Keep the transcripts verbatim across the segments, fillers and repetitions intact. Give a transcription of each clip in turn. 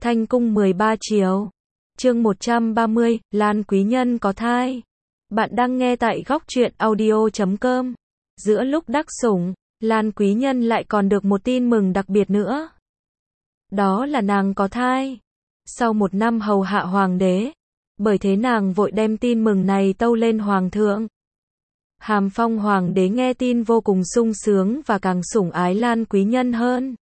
Thanh cung mười ba chiều. Chương một trăm ba mươi, Lan Quý Nhân có thai. Bạn đang nghe tại góc truyện audio chấm com. Giữa lúc đắc sủng, Lan Quý Nhân lại còn được một tin mừng đặc biệt nữa. Đó là nàng có thai. Sau một năm hầu hạ hoàng đế, bởi thế nàng vội đem tin mừng này tâu lên hoàng thượng. Hàm Phong hoàng đế nghe tin vô cùng sung sướng và càng sủng ái Lan Quý Nhân hơn.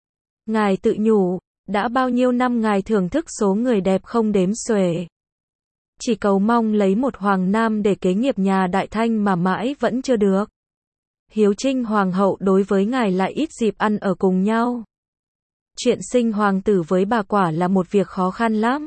Ngài tự nhủ, đã bao nhiêu năm ngài thưởng thức số người đẹp không đếm xuể. Chỉ cầu mong lấy một hoàng nam để kế nghiệp nhà Đại Thanh mà mãi vẫn chưa được. Hiếu Trinh hoàng hậu đối với ngài lại ít dịp ăn ở cùng nhau. Chuyện sinh hoàng tử với bà quả là một việc khó khăn lắm.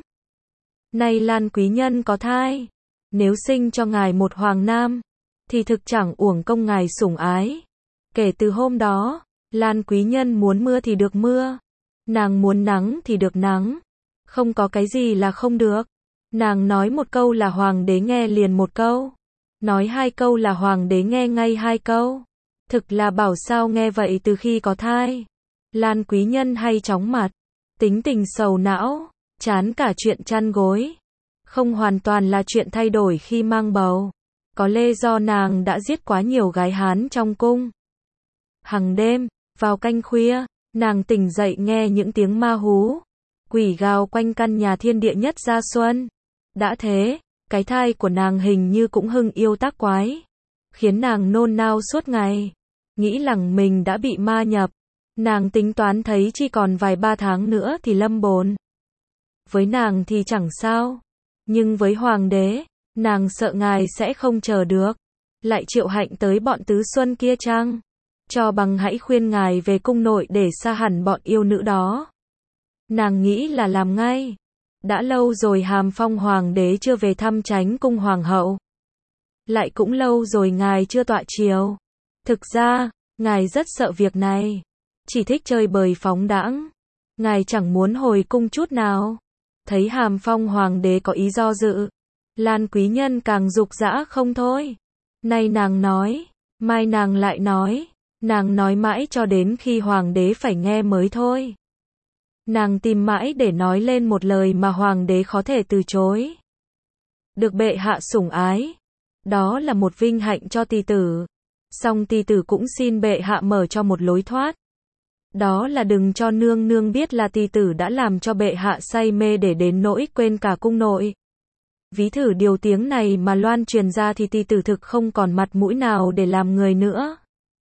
Nay Lan Quý Nhân có thai, nếu sinh cho ngài một hoàng nam, thì thực chẳng uổng công ngài sủng ái. Kể từ hôm đó, Lan Quý Nhân muốn mưa thì được mưa, nàng muốn nắng thì được nắng, không có cái gì là không được. Nàng nói một câu là hoàng đế nghe liền một câu, nói hai câu là hoàng đế nghe ngay hai câu. Thực là bảo sao nghe vậy. Từ khi có thai, Lan Quý Nhân hay chóng mặt, tính tình sầu não, chán cả chuyện chăn gối. Không hoàn toàn là chuyện thay đổi khi mang bầu, có lẽ do nàng đã giết quá nhiều gái Hán trong cung. Hằng đêm, vào canh khuya, nàng tỉnh dậy nghe những tiếng ma hú, quỷ gào quanh căn nhà thiên địa nhất gia xuân. Đã thế, cái thai của nàng hình như cũng hưng yêu tác quái, khiến nàng nôn nao suốt ngày, nghĩ rằng mình đã bị ma nhập. Nàng tính toán thấy chỉ còn vài ba tháng nữa thì lâm bồn. Với nàng thì chẳng sao, nhưng với hoàng đế, nàng sợ ngài sẽ không chờ được, lại triệu hạnh tới bọn tứ xuân kia chăng? Cho bằng hãy khuyên ngài về cung nội để xa hẳn bọn yêu nữ đó. Nàng nghĩ là làm ngay. Đã lâu rồi Hàm Phong hoàng đế chưa về thăm Chánh cung hoàng hậu. Lại cũng lâu rồi ngài chưa tọa chiều. Thực ra, ngài rất sợ việc này, chỉ thích chơi bời phóng đãng. Ngài chẳng muốn hồi cung chút nào. Thấy Hàm Phong hoàng đế có ý do dự, Lan Quý Nhân càng dục dã không thôi. Nay nàng nói, mai nàng lại nói, nàng nói mãi cho đến khi hoàng đế phải nghe mới thôi. Nàng tìm mãi để nói lên một lời mà hoàng đế khó thể từ chối. Được bệ hạ sủng ái, đó là một vinh hạnh cho tỳ tử. Song tỳ tử cũng xin bệ hạ mở cho một lối thoát. Đó là đừng cho nương nương biết là tỳ tử đã làm cho bệ hạ say mê để đến nỗi quên cả cung nội. Ví thử điều tiếng này mà loan truyền ra thì tỳ tử thực không còn mặt mũi nào để làm người nữa.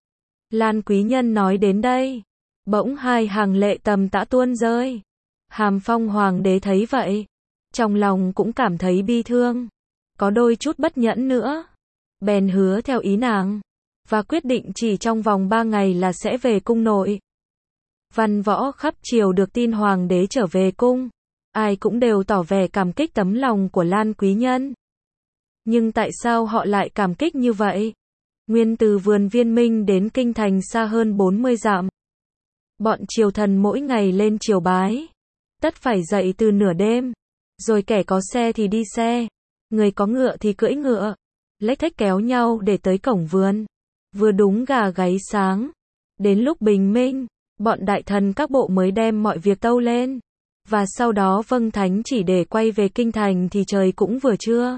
Lan Quý Nhân nói đến đây, bỗng hai hàng lệ tầm tã tuôn rơi. Hàm Phong hoàng đế thấy vậy, trong lòng cũng cảm thấy bi thương, có đôi chút bất nhẫn nữa. Bèn hứa theo ý nàng, và quyết định chỉ trong vòng ba ngày là sẽ về cung nội. Văn võ khắp triều được tin hoàng đế trở về cung, ai cũng đều tỏ vẻ cảm kích tấm lòng của Lan Quý Nhân. Nhưng tại sao họ lại cảm kích như vậy? Nguyên từ vườn Viên Minh đến kinh thành xa hơn bốn mươi dặm. Bọn triều thần mỗi ngày lên triều bái, tất phải dậy từ nửa đêm, rồi kẻ có xe thì đi xe, người có ngựa thì cưỡi ngựa, lếch thếch kéo nhau để tới cổng vườn. Vừa đúng gà gáy sáng, đến lúc bình minh, bọn đại thần các bộ mới đem mọi việc tâu lên, và sau đó vâng thánh chỉ để quay về kinh thành thì trời cũng vừa trưa.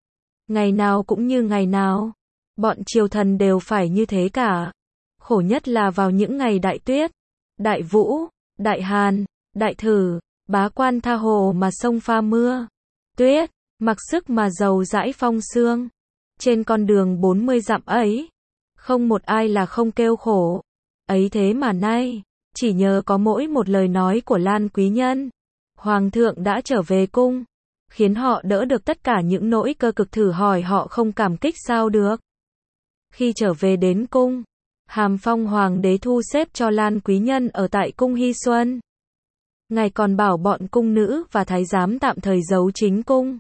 Ngày nào cũng như ngày nào, bọn triều thần đều phải như thế cả. Khổ nhất là vào những ngày đại tuyết, đại vũ, đại hàn, đại thử, bá quan tha hồ mà sông pha mưa, tuyết, mặc sức mà dầu dãi phong sương. Trên con đường bốn mươi dặm ấy, không một ai là không kêu khổ. Ấy thế mà nay, chỉ nhờ có mỗi một lời nói của Lan Quý Nhân, hoàng thượng đã trở về cung, khiến họ đỡ được tất cả những nỗi cơ cực. Thử hỏi họ không cảm kích sao được. Khi trở về đến cung, Hàm Phong hoàng đế thu xếp cho Lan Quý Nhân ở tại cung Hy Xuân. Ngài còn bảo bọn cung nữ và thái giám tạm thời giấu chính cung,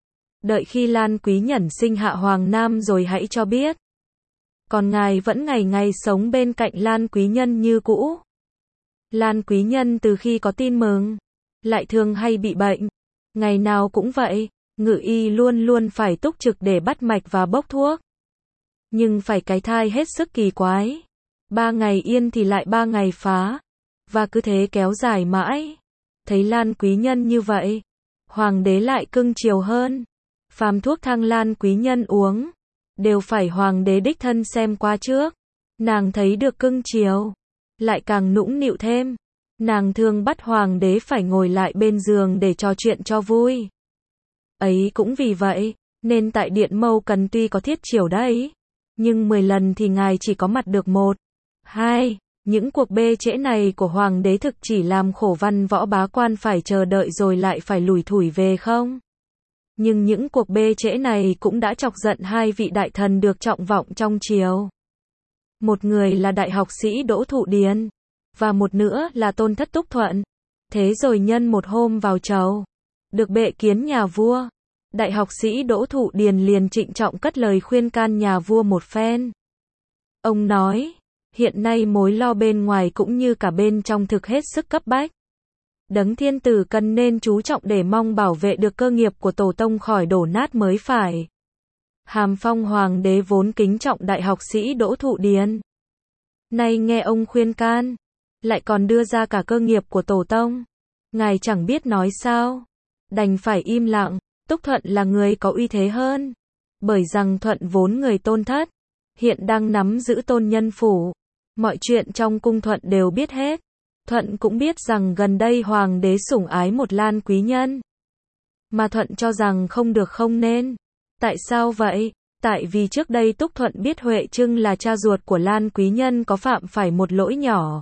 đợi khi Lan Quý Nhân sinh hạ hoàng nam rồi hãy cho biết. Còn ngài vẫn ngày ngày sống bên cạnh Lan Quý Nhân như cũ. Lan Quý Nhân từ khi có tin mừng, lại thường hay bị bệnh. Ngày nào cũng vậy, ngự y luôn luôn phải túc trực để bắt mạch và bốc thuốc. Nhưng phải cái thai hết sức kỳ quái. Ba ngày yên thì lại ba ngày phá. Và cứ thế kéo dài mãi. Thấy Lan quý nhân như vậy, hoàng đế lại cưng chiều hơn. Phàm thuốc thang Lan quý nhân uống, đều phải hoàng đế đích thân xem qua trước. Nàng thấy được cưng chiều, lại càng nũng nịu thêm. Nàng thường bắt hoàng đế phải ngồi lại bên giường để trò chuyện cho vui. Ấy cũng vì vậy, nên tại Điện Mâu Cần tuy có thiết chiều đấy, nhưng mười lần thì ngài chỉ có mặt được một, hai. Những cuộc bê trễ này của hoàng đế thực chỉ làm khổ văn võ bá quan phải chờ đợi rồi lại phải lủi thủi về không? Nhưng những cuộc bê trễ này cũng đã chọc giận hai vị đại thần được trọng vọng trong triều. Một người là đại học sĩ Đỗ Thụ Điền, và một nữa là Tôn Thất Túc Thuận. Thế rồi nhân một hôm vào chầu, được bệ kiến nhà vua, đại học sĩ Đỗ Thụ Điền liền trịnh trọng cất lời khuyên can nhà vua một phen. Ông nói, hiện nay mối lo bên ngoài cũng như cả bên trong thực hết sức cấp bách. Đấng thiên tử cần nên chú trọng để mong bảo vệ được cơ nghiệp của tổ tông khỏi đổ nát mới phải. Hàm Phong hoàng đế vốn kính trọng đại học sĩ Đỗ Thụ Điền. Nay nghe ông khuyên can, lại còn đưa ra cả cơ nghiệp của tổ tông. Ngài chẳng biết nói sao, đành phải im lặng. Túc Thuận là người có uy thế hơn, bởi rằng Thuận vốn người Tôn Thất, hiện đang nắm giữ Tôn Nhân Phủ. Mọi chuyện trong cung Thuận đều biết hết. Thuận cũng biết rằng gần đây hoàng đế sủng ái một Lan quý nhân. Mà Thuận cho rằng không được không nên. Tại sao vậy? Tại vì trước đây Túc Thuận biết Huệ Trưng là cha ruột của Lan quý nhân có phạm phải một lỗi nhỏ.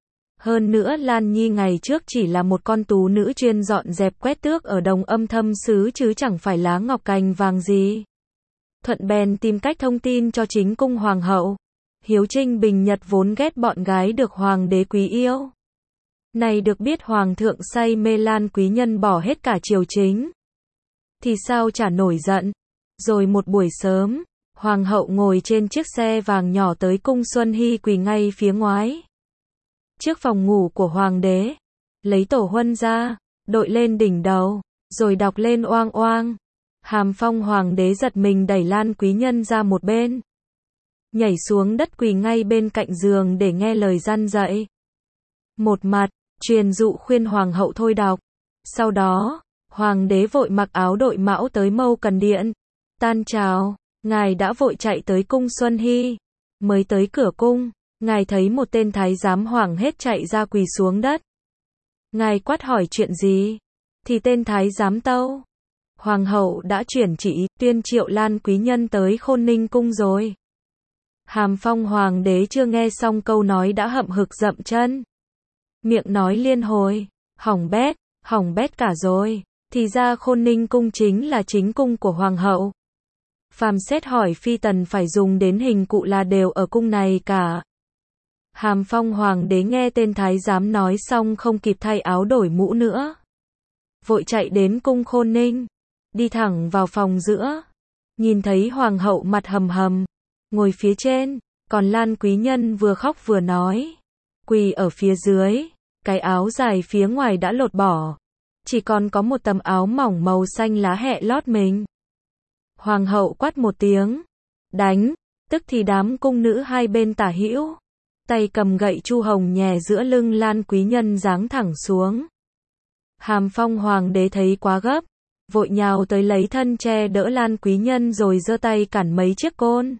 Hơn nữa Lan Nhi ngày trước chỉ là một con tú nữ chuyên dọn dẹp quét tước ở Đồng Âm Thâm xứ chứ chẳng phải lá ngọc cành vàng gì. Thuận bèn tìm cách thông tin cho chính cung hoàng hậu. Hiếu Trinh Bình Nhật vốn ghét bọn gái được hoàng đế quý yêu. Này được biết hoàng thượng say mê Lan quý nhân bỏ hết cả triều chính. Thì sao chả nổi giận. Rồi một buổi sớm, hoàng hậu ngồi trên chiếc xe vàng nhỏ tới cung Xuân Hy quỳ ngay phía ngoái. Trước phòng ngủ của hoàng đế, lấy tổ huân ra, đội lên đỉnh đầu, rồi đọc lên oang oang. Hàm Phong hoàng đế giật mình đẩy Lan quý nhân ra một bên. Nhảy xuống đất quỳ ngay bên cạnh giường để nghe lời răn dạy. Một mặt, truyền dụ khuyên hoàng hậu thôi đọc. Sau đó, hoàng đế vội mặc áo đội mão tới Mâu Cần Điện. Tan chào, ngài đã vội chạy tới cung Xuân Hy. Mới tới cửa cung, ngài thấy một tên thái giám hoảng hết chạy ra quỳ xuống đất. Ngài quát hỏi chuyện gì? Thì tên thái giám tâu. Hoàng hậu đã chuyển chỉ tuyên triệu Lan quý nhân tới Khôn Ninh cung rồi. Hàm Phong hoàng đế chưa nghe xong câu nói đã hậm hực dậm chân. Miệng nói liên hồi, hỏng bét, hỏng bét cả rồi. Thì ra Khôn Ninh cung chính là chính cung của hoàng hậu. Phàm xét hỏi phi tần phải dùng đến hình cụ là đều ở cung này cả. Hàm Phong hoàng đế nghe tên thái giám nói xong không kịp thay áo đổi mũ nữa. Vội chạy đến cung Khôn Ninh, đi thẳng vào phòng giữa. Nhìn thấy hoàng hậu mặt hầm hầm, ngồi phía trên, còn Lan quý nhân vừa khóc vừa nói. Quỳ ở phía dưới, cái áo dài phía ngoài đã lột bỏ. Chỉ còn có một tấm áo mỏng màu xanh lá hẹ lót mình. Hoàng hậu quát một tiếng, đánh, tức thì đám cung nữ hai bên tả hữu, tay cầm gậy chu hồng nhè giữa lưng Lan quý nhân giáng thẳng xuống. Hàm Phong hoàng đế thấy quá gấp, vội nhào tới lấy thân che đỡ Lan quý nhân rồi giơ tay cản mấy chiếc côn.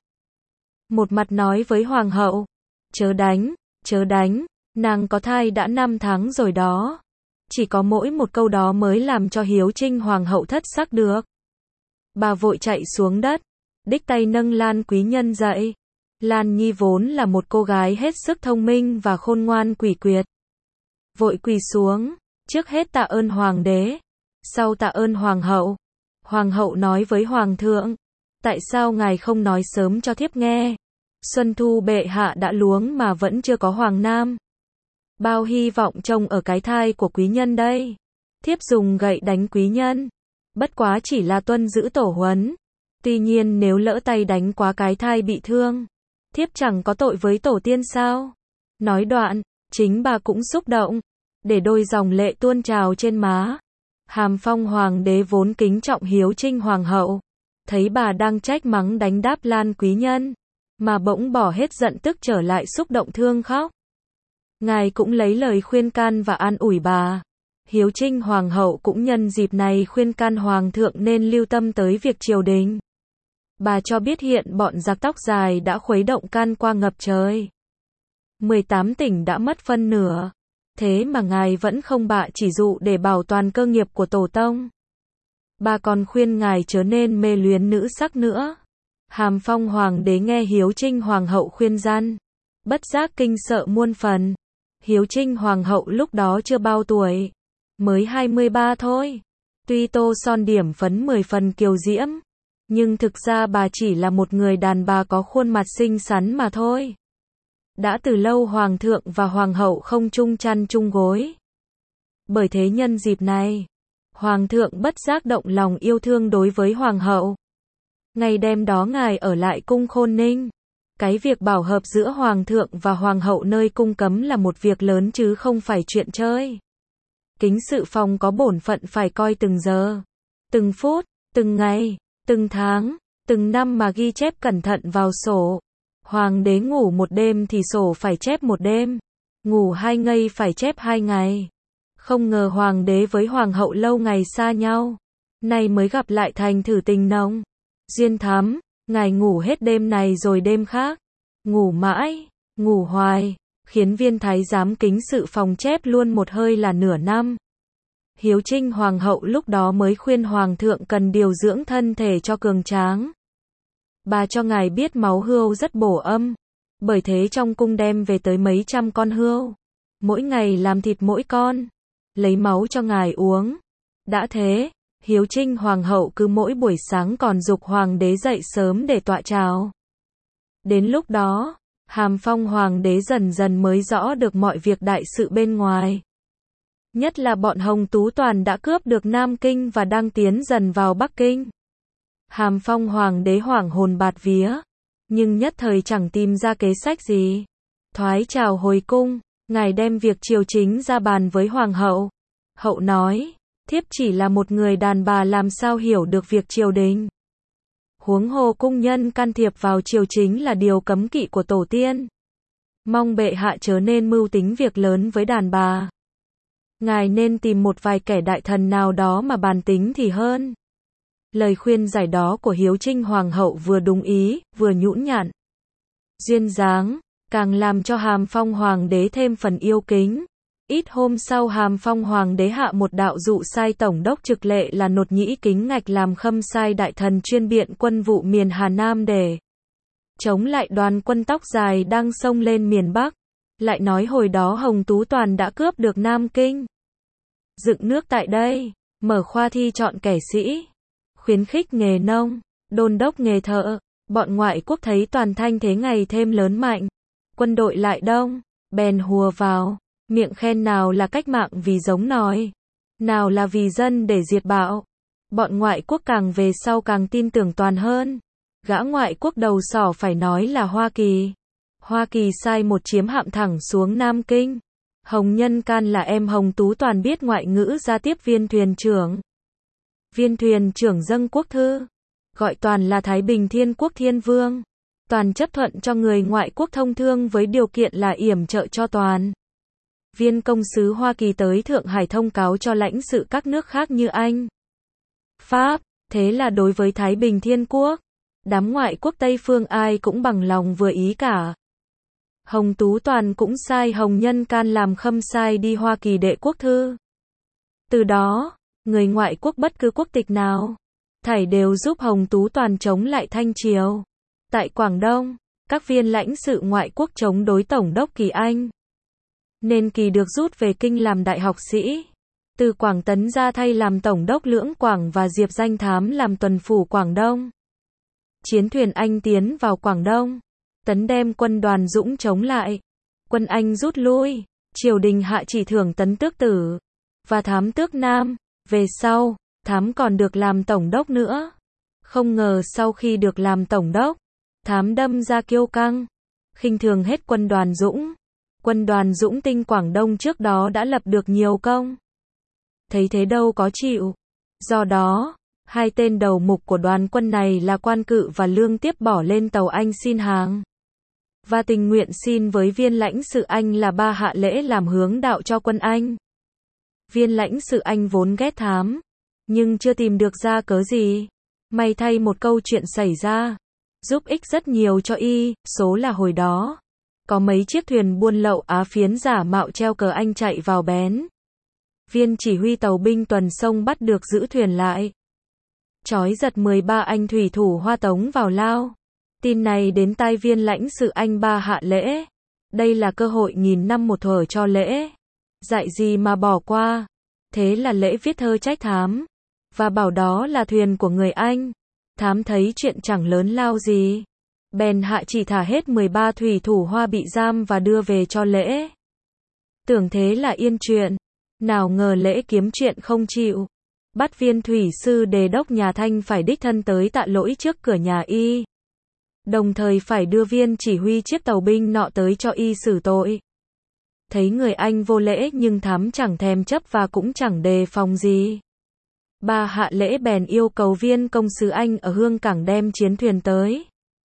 Một mặt nói với hoàng hậu, chớ đánh, chớ đánh, nàng có thai đã năm tháng rồi đó. Chỉ có mỗi một câu đó mới làm cho Hiếu Trinh hoàng hậu thất sắc được. Bà vội chạy xuống đất, đích tay nâng Lan quý nhân dậy. Lan Nhi vốn là một cô gái hết sức thông minh và khôn ngoan quỷ quyệt. Vội quỳ xuống, trước hết tạ ơn hoàng đế, sau tạ ơn hoàng hậu. Hoàng hậu nói với hoàng thượng, tại sao ngài không nói sớm cho thiếp nghe? Xuân thu bệ hạ đã luống mà vẫn chưa có hoàng nam. Bao hy vọng trông ở cái thai của quý nhân đây. Thiếp dùng gậy đánh quý nhân, bất quá chỉ là tuân giữ tổ huấn. Tuy nhiên nếu lỡ tay đánh quá cái thai bị thương, thiếp chẳng có tội với tổ tiên sao? Nói đoạn, chính bà cũng xúc động, để đôi dòng lệ tuôn trào trên má. Hàm Phong hoàng đế vốn kính trọng Hiếu Trinh hoàng hậu, thấy bà đang trách mắng đánh đáp Lan quý nhân, mà bỗng bỏ hết giận tức trở lại xúc động thương khóc. Ngài cũng lấy lời khuyên can và an ủi bà. Hiếu Trinh Hoàng hậu cũng nhân dịp này khuyên can Hoàng thượng nên lưu tâm tới việc triều đình. Bà cho biết hiện bọn giặc tóc dài đã khuấy động can qua ngập trời. mười tám tỉnh đã mất phân nửa. Thế mà ngài vẫn không bạ chỉ dụ để bảo toàn cơ nghiệp của tổ tông. Bà còn khuyên ngài chớ nên mê luyến nữ sắc nữa. Hàm Phong Hoàng đế nghe Hiếu Trinh Hoàng hậu khuyên gian, bất giác kinh sợ muôn phần. Hiếu Trinh Hoàng hậu lúc đó chưa bao tuổi, mới hai mươi ba thôi. Tuy tô son điểm phấn mười phần kiều diễm, nhưng thực ra bà chỉ là một người đàn bà có khuôn mặt xinh xắn mà thôi. Đã từ lâu Hoàng thượng và Hoàng hậu không chung chăn chung gối. Bởi thế nhân dịp này, Hoàng thượng bất giác động lòng yêu thương đối với Hoàng hậu. Ngày đêm đó ngài ở lại cung Khôn Ninh. Cái việc bảo hợp giữa Hoàng thượng và Hoàng hậu nơi cung cấm là một việc lớn chứ không phải chuyện chơi. Kính sự phòng có bổn phận phải coi từng giờ, từng phút, từng ngày, từng tháng, từng năm mà ghi chép cẩn thận vào sổ. Hoàng đế ngủ một đêm thì sổ phải chép một đêm, ngủ hai ngày phải chép hai ngày. Không ngờ Hoàng đế với Hoàng hậu lâu ngày xa nhau, nay mới gặp lại thành thử tình nồng. Duyên thắm, ngài ngủ hết đêm này rồi đêm khác, ngủ mãi, ngủ hoài, khiến viên thái giám kính sự phòng chép luôn một hơi là nửa năm. Hiếu Trinh Hoàng hậu lúc đó mới khuyên Hoàng thượng cần điều dưỡng thân thể cho cường tráng. Bà cho ngài biết máu hươu rất bổ âm, bởi thế trong cung đem về tới mấy trăm con hươu, mỗi ngày làm thịt mỗi con, lấy máu cho ngài uống. Đã thế, Hiếu Trinh Hoàng hậu cứ mỗi buổi sáng còn giục Hoàng đế dậy sớm để tọa chào. Đến lúc đó, Hàm Phong Hoàng đế dần dần mới rõ được mọi việc đại sự bên ngoài. Nhất là bọn Hồng Tú Toàn đã cướp được Nam Kinh và đang tiến dần vào Bắc Kinh. Hàm Phong Hoàng đế hoảng hồn bạt vía, nhưng nhất thời chẳng tìm ra kế sách gì. Thoái chào hồi cung, ngài đem việc triều chính ra bàn với Hoàng hậu. Hậu nói, thiếp chỉ là một người đàn bà làm sao hiểu được việc triều đình. Huống hồ cung nhân can thiệp vào triều chính là điều cấm kỵ của tổ tiên. Mong bệ hạ chớ nên mưu tính việc lớn với đàn bà. Ngài nên tìm một vài kẻ đại thần nào đó mà bàn tính thì hơn. Lời khuyên giải đó của Hiếu Trinh Hoàng hậu vừa đúng ý, vừa nhũn nhặn, duyên dáng, càng làm cho Hàm Phong Hoàng đế thêm phần yêu kính. Ít hôm sau Hàm Phong Hoàng đế hạ một đạo dụ sai tổng đốc trực lệ là Nột Nhĩ Kính Ngạch làm khâm sai đại thần chuyên biện quân vụ miền Hà Nam để chống lại đoàn quân tóc dài đang xông lên miền Bắc. Lại nói hồi đó Hồng Tú Toàn đã cướp được Nam Kinh, dựng nước tại đây, mở khoa thi chọn kẻ sĩ, khuyến khích nghề nông, đôn đốc nghề thợ. Bọn ngoại quốc thấy toàn thanh thế ngày thêm lớn mạnh, quân đội lại đông, bèn hùa vào, miệng khen nào là cách mạng vì giống nòi, nào là vì dân để diệt bạo. Bọn ngoại quốc càng về sau càng tin tưởng Toàn hơn. Gã ngoại quốc đầu sỏ phải nói là Hoa Kỳ. Hoa Kỳ sai một chiếm hạm thẳng xuống Nam Kinh. Hồng Nhân Can là em Hồng Tú Toàn biết ngoại ngữ ra tiếp viên thuyền trưởng. Viên thuyền trưởng dâng quốc thư, gọi Toàn là Thái Bình Thiên Quốc Thiên Vương. Toàn chấp thuận cho người ngoại quốc thông thương với điều kiện là yểm trợ cho Toàn. Viên công sứ Hoa Kỳ tới Thượng Hải thông cáo cho lãnh sự các nước khác như Anh, Pháp. Thế là đối với Thái Bình Thiên Quốc, đám ngoại quốc Tây phương ai cũng bằng lòng vừa ý cả. Hồng Tú Toàn cũng sai Hồng Nhân Can làm khâm sai đi Hoa Kỳ đệ quốc thư. Từ đó, người ngoại quốc bất cứ quốc tịch nào, thảy đều giúp Hồng Tú Toàn chống lại Thanh Triều. Tại Quảng Đông, các viên lãnh sự ngoại quốc chống đối Tổng đốc Kỳ Anh, nên Kỳ được rút về Kinh làm đại học sĩ. Từ Quảng Tấn ra thay làm Tổng đốc Lưỡng Quảng và Diệp Danh Thám làm tuần phủ Quảng Đông. Chiến thuyền Anh tiến vào Quảng Đông, Tấn đem quân đoàn Dũng chống lại. Quân Anh rút lui, triều đình hạ chỉ thưởng Tấn tước tử và Thám tước Nam. Về sau, Thám còn được làm tổng đốc nữa. Không ngờ sau khi được làm tổng đốc, Thám đâm ra kiêu căng, khinh thường hết quân đoàn Dũng. Quân đoàn Dũng tinh Quảng Đông trước đó đã lập được nhiều công. Thấy thế đâu có chịu. Do đó, hai tên đầu mục của đoàn quân này là Quan Cự và Lương Tiếp bỏ lên tàu Anh xin hàng, và tình nguyện xin với viên lãnh sự Anh là Ba Hạ Lễ làm hướng đạo cho quân Anh. Viên lãnh sự Anh vốn ghét thám, nhưng chưa tìm được ra cớ gì. May thay một câu chuyện xảy ra, giúp ích rất nhiều cho y, số là hồi đó. Có mấy chiếc thuyền buôn lậu Á phiến giả mạo treo cờ Anh chạy vào bến. Viên chỉ huy tàu binh tuần sông bắt được giữ thuyền lại. Trói giật mười ba anh thủy thủ Hoa tống vào lao. Tin này đến tai viên lãnh sự Anh Ba Hạ Lễ. Đây là cơ hội nghìn năm một thuở cho Lễ. Dạy gì mà bỏ qua. Thế là Lễ viết thơ trách thám. Và bảo đó là thuyền của người Anh. Thám thấy chuyện chẳng lớn lao gì. Bèn hạ chỉ thả hết mười ba thủy thủ Hoa bị giam và đưa về cho Lễ. Tưởng thế là yên chuyện. Nào ngờ Lễ kiếm chuyện không chịu. Bắt viên thủy sư đề đốc nhà Thanh phải đích thân tới tạ lỗi trước cửa nhà y. Đồng thời phải đưa viên chỉ huy chiếc tàu binh nọ tới cho y xử tội. Thấy người Anh vô lễ nhưng thám chẳng thèm chấp và cũng chẳng đề phòng gì. Ba Hạ Lễ bèn yêu cầu viên công sứ Anh ở Hương Cảng đem chiến thuyền tới.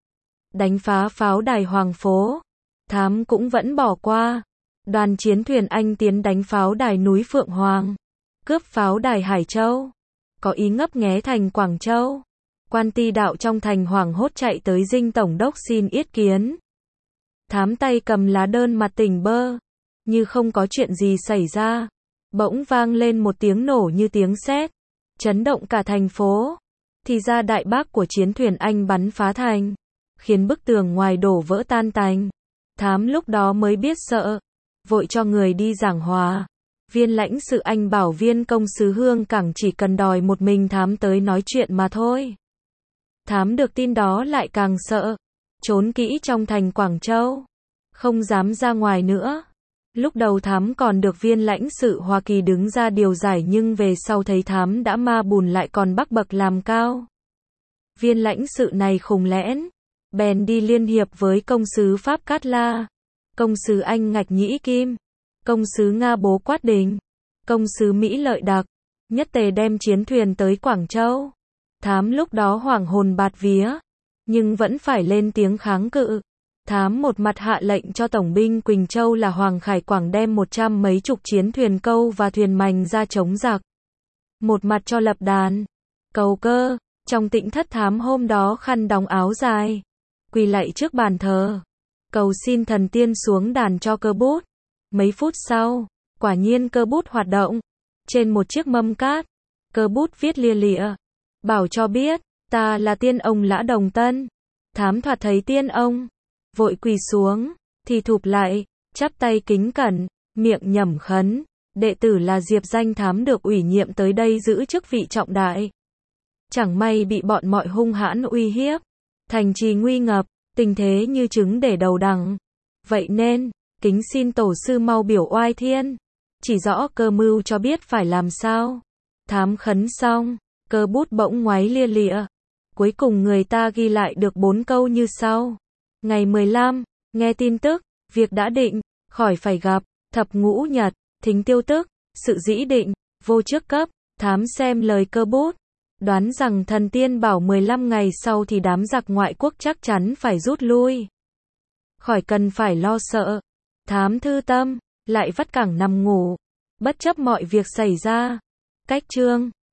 Đánh phá pháo đài Hoàng Phố. Thám cũng vẫn bỏ qua. Đoàn chiến thuyền Anh tiến đánh pháo đài núi Phượng Hoàng. Cướp pháo đài Hải Châu. Có ý ngấp nghé thành Quảng Châu. Quan ty đạo trong thành hoảng hốt chạy tới dinh tổng đốc xin yết kiến. Thám tay cầm lá đơn mặt tỉnh bơ. Như không có chuyện gì xảy ra. Bỗng vang lên một tiếng nổ như tiếng sét. Chấn động cả thành phố. Thì ra đại bác của chiến thuyền Anh bắn phá thành. Khiến bức tường ngoài đổ vỡ tan tành. Thám lúc đó mới biết sợ. Vội cho người đi giảng hòa. Viên lãnh sự Anh bảo viên công sứ Hương Cảng chỉ cần đòi một mình thám tới nói chuyện mà thôi. Thám được tin đó lại càng sợ. Trốn kỹ trong thành Quảng Châu. Không dám ra ngoài nữa. Lúc đầu thám còn được viên lãnh sự Hoa Kỳ đứng ra điều giải nhưng về sau thấy thám đã ma bùn lại còn bắc bậc làm cao. Viên lãnh sự này khùng lẽn. Bèn đi liên hiệp với công sứ Pháp Cát La. Công sứ Anh Ngạch Nhĩ Kim. Công sứ Nga Bố Quát Đình. Công sứ Mỹ Lợi Đặc. Nhất tề đem chiến thuyền tới Quảng Châu. Thám lúc đó hoảng hồn bạt vía. Nhưng vẫn phải lên tiếng kháng cự. Thám một mặt hạ lệnh cho tổng binh Quỳnh Châu là Hoàng Khải Quảng đem một trăm mấy chục chiến thuyền câu và thuyền mành ra chống giặc. Một mặt cho lập đàn. Cầu cơ. Trong Tĩnh Thất thám hôm đó khăn đóng áo dài. Quỳ lạy trước bàn thờ. Cầu xin thần tiên xuống đàn cho cơ bút. Mấy phút sau, quả nhiên cơ bút hoạt động. Trên một chiếc mâm cát, cơ bút viết lia lịa. Bảo cho biết, ta là tiên ông Lã Đồng Tân. Thám thoạt thấy tiên ông. Vội quỳ xuống, thì thụp lại, chắp tay kính cẩn, miệng nhẩm khấn. Đệ tử là Diệp Danh thám được ủy nhiệm tới đây giữ chức vị trọng đại. Chẳng may bị bọn mọi hung hãn uy hiếp. Thành trì nguy ngập, tình thế như trứng để đầu đằng. Vậy nên, kính xin tổ sư mau biểu oai thiên. Chỉ rõ cơ mưu cho biết phải làm sao. Thám khấn xong, cơ bút bỗng ngoáy lia lịa. Cuối cùng người ta ghi lại được bốn câu như sau. Ngày mười lăm, nghe tin tức, việc đã định, khỏi phải gặp. Thập ngũ nhật, thính tiêu tức, sự dĩ định, vô trước cấp. Thám xem lời cơ bút. Đoán rằng thần tiên bảo mười lăm ngày sau thì đám giặc ngoại quốc chắc chắn phải rút lui. Khỏi cần phải lo sợ. Thám thư tâm, lại vắt cẳng nằm ngủ. Bất chấp mọi việc xảy ra. Cách chương